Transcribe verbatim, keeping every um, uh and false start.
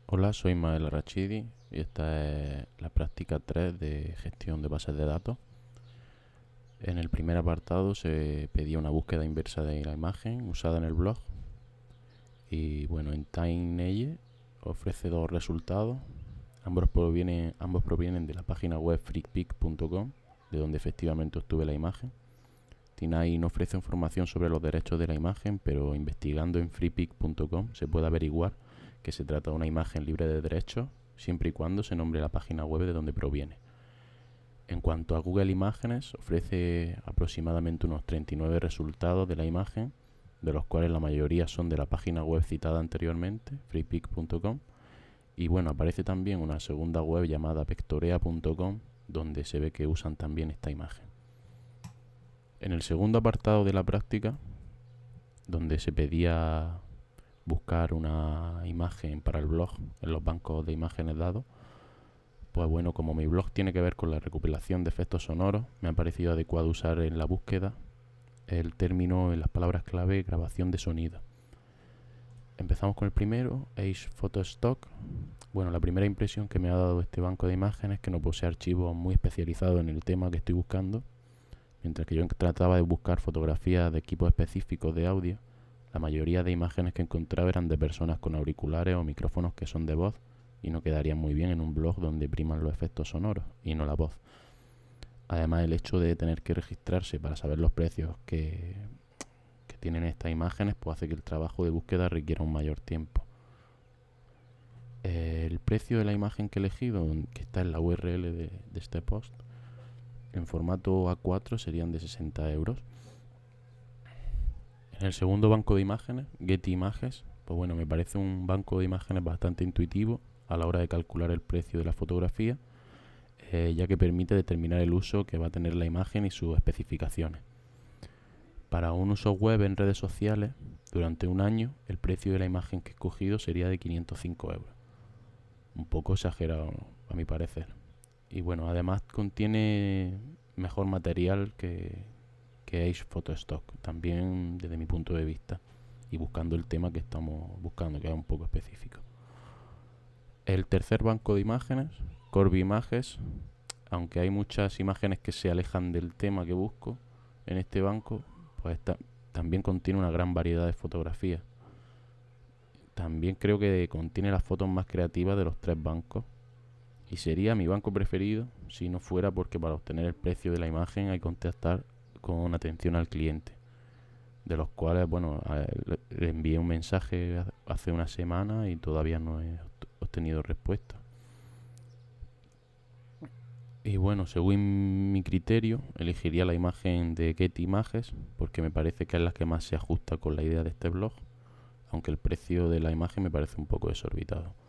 Hola, soy Mael Rachidi y esta es la práctica tres de gestión de bases de datos. En el primer apartado se pedía una búsqueda inversa de la imagen usada en el blog y bueno, en TimeNeye ofrece dos resultados. Ambos provienen, ambos provienen de la página web freakpic punto com, de donde efectivamente obtuve la imagen. TimeNeye no ofrece información sobre los derechos de la imagen, pero investigando en freepic punto com se puede averiguar que se trata de una imagen libre de derechos, siempre y cuando se nombre la página web de donde proviene. En cuanto a Google Imágenes, ofrece aproximadamente unos treinta y nueve resultados de la imagen, de los cuales la mayoría son de la página web citada anteriormente, freepic punto com, y bueno, aparece también una segunda web llamada pectorea punto com, donde se ve que usan también esta imagen. En el segundo apartado de la práctica, donde se pedía buscar una imagen para el blog en los bancos de imágenes dados, pues bueno, como mi blog tiene que ver con la recopilación de efectos sonoros, me ha parecido adecuado usar en la búsqueda el término en las palabras clave grabación de sonido. Empezamos con el primero, Ace Photo Stock. Bueno, la primera impresión que me ha dado este banco de imágenes es que no posee archivos muy especializados en el tema que estoy buscando. Mientras que yo trataba de buscar fotografías de equipos específicos de audio, la mayoría de imágenes que encontraba eran de personas con auriculares o micrófonos que son de voz y no quedarían muy bien en un blog donde priman los efectos sonoros y no la voz. Además, el hecho de tener que registrarse para saber los precios que, que tienen estas imágenes pues hace que el trabajo de búsqueda requiera un mayor tiempo. El precio de la imagen que he elegido, que está en la U R L de, de este post, en formato A cuatro serían de sesenta euros. En el segundo banco de imágenes, Getty Images, pues bueno, me parece un banco de imágenes bastante intuitivo a la hora de calcular el precio de la fotografía, eh, ya que permite determinar el uso que va a tener la imagen y sus especificaciones. Para un uso web en redes sociales, durante un año, el precio de la imagen que he escogido sería de quinientos cinco euros. Un poco exagerado, a mi parecer. Y bueno, además contiene mejor material que, que Ace Photo Stock, también desde mi punto de vista, y buscando el tema que estamos buscando, que es un poco específico. El tercer banco de imágenes, Corby Images, aunque hay muchas imágenes que se alejan del tema que busco en este banco, pues esta, también contiene una gran variedad de fotografías. También creo que contiene las fotos más creativas de los tres bancos, y sería mi banco preferido si no fuera porque para obtener el precio de la imagen hay que contactar con atención al cliente, de los cuales, bueno, le envié un mensaje hace una semana y todavía no he obtenido respuesta. Y bueno, según mi criterio, elegiría la imagen de Getty Images porque me parece que es la que más se ajusta con la idea de este blog, aunque el precio de la imagen me parece un poco desorbitado.